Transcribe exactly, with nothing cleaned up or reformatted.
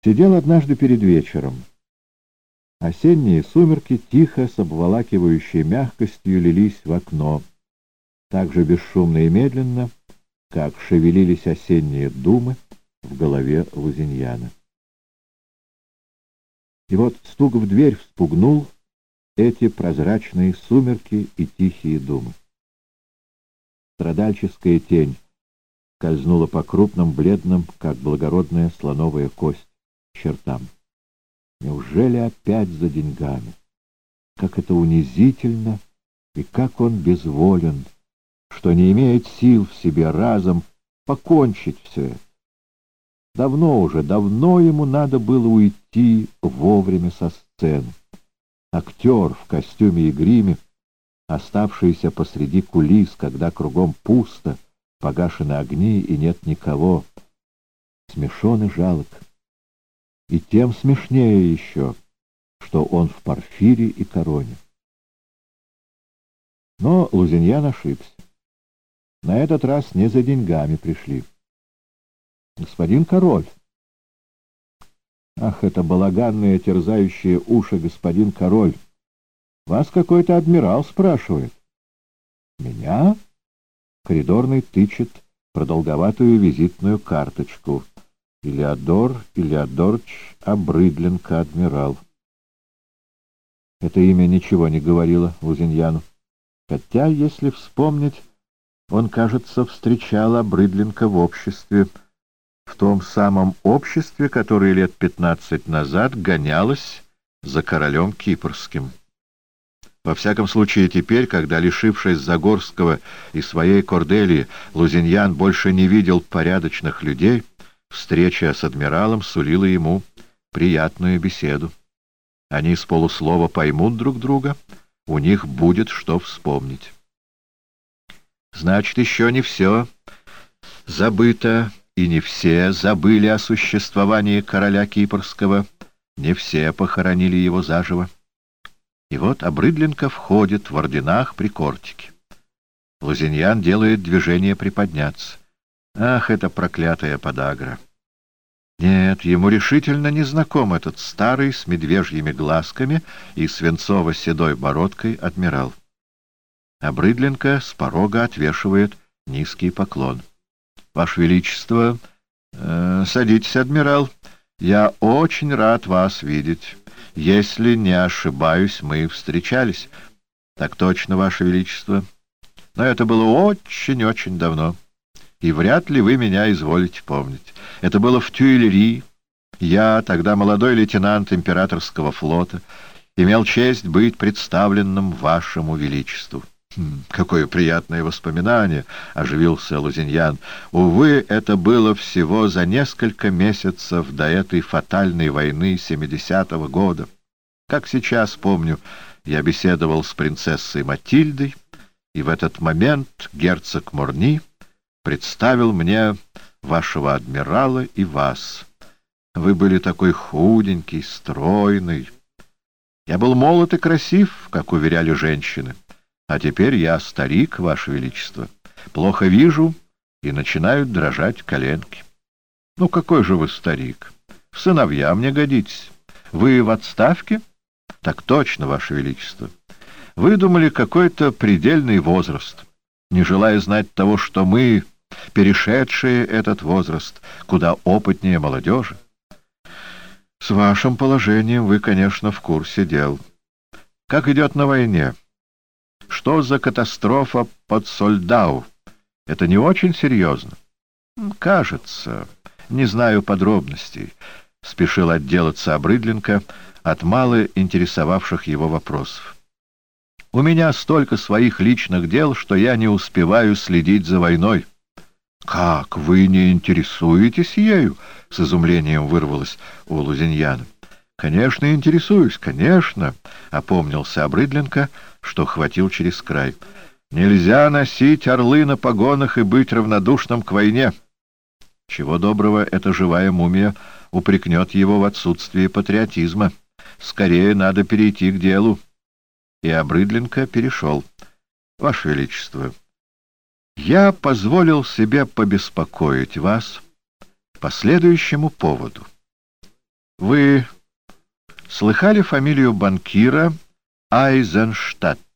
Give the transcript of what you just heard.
Сидел однажды перед вечером. Осенние сумерки тихо, с обволакивающей мягкостью лились в окно, так же бесшумно и медленно, как шевелились осенние думы в голове Лузиньяна. И вот стук в дверь вспугнул эти прозрачные сумерки и тихие думы. Страдальческая тень скользнула по крупным, бледным, как благородная слоновая кость, чертам. Неужели опять за деньгами? Как это унизительно и как он безволен, что не имеет сил в себе разом покончить все это. Давно уже, давно ему надо было уйти вовремя со сцены. Актер в костюме и гриме, оставшийся посреди кулис, когда кругом пусто, погашены огни и нет никого, смешон и жалок. И тем смешнее еще, что он в порфире и короне. Но Лузиньян ошибся. На этот раз не за деньгами пришли. Господин король. Ах, это балаганное, терзающее уши господин король. Вас какой-то адмирал спрашивает. Меня? Коридорный тычет продолговатую визитную карточку. Илеодор Илеодорыч Обрыдленко, адмирал. Это имя ничего не говорило Лузиньяну. Хотя, если вспомнить, он, кажется, встречал Обрыдленко в обществе, в том самом обществе, которое лет пятнадцать назад гонялось за королем Кипрским. Во всяком случае, теперь, когда, лишившись Загорского и своей Корделии, Лузиньян больше не видел порядочных людей, встреча с адмиралом сулила ему приятную беседу. Они с полуслова поймут друг друга, у них будет что вспомнить. Значит, еще не все забыто, и не все забыли о существовании короля Кипрского, не все похоронили его заживо. И вот Обрыдленко входит в орденах при кортике. Лузиньян делает движение приподняться. Ах, это проклятая подагра! Нет, ему решительно не знаком этот старый с медвежьими глазками и свинцово-седой бородкой адмирал. Обрыдленко с порога отвешивает низкий поклон. — Ваше Величество, э, садитесь, адмирал. Я очень рад вас видеть. Если не ошибаюсь, мы встречались. — Так точно, Ваше Величество. Но это было очень-очень давно. И вряд ли вы меня изволите помнить. Это было в Тюильри. Я, тогда молодой лейтенант императорского флота, имел честь быть представленным вашему величеству. Хм, какое приятное воспоминание, — оживился Лузиньян. Увы, это было всего за несколько месяцев до этой фатальной войны семидесятого года. Как сейчас помню, я беседовал с принцессой Матильдой, и в этот момент герцог Морни представил мне вашего адмирала и вас. Вы были такой худенький, стройный. Я был молод и красив, как уверяли женщины. А теперь я старик, Ваше Величество. Плохо вижу, и начинают дрожать коленки. Ну, какой же вы старик? В сыновья мне годитесь. Вы в отставке? Так точно, Ваше Величество. Выдумали какой-то предельный возраст, не желая знать того, что мы, перешедшие этот возраст, куда опытнее молодежи. С вашим положением вы, конечно, в курсе дел. Как идет на войне? Что за катастрофа под Сольдау? Это не очень серьезно? Кажется. Не знаю подробностей. Спешил отделаться Обрыдленко от мало интересовавших его вопросов. У меня столько своих личных дел, что я не успеваю следить за войной. Как, вы не интересуетесь ею? С изумлением вырвалось у Лузиньяна. Конечно, интересуюсь, конечно, опомнился Обрыдленко, что хватил через край. Нельзя носить орлы на погонах и быть равнодушным к войне. Чего доброго, эта живая мумия упрекнет его в отсутствии патриотизма. Скорее надо перейти к делу. И Обрыдленко перешел. Ваше Величество, я позволил себе побеспокоить вас по следующему поводу. Вы слыхали фамилию банкира Айзенштадт?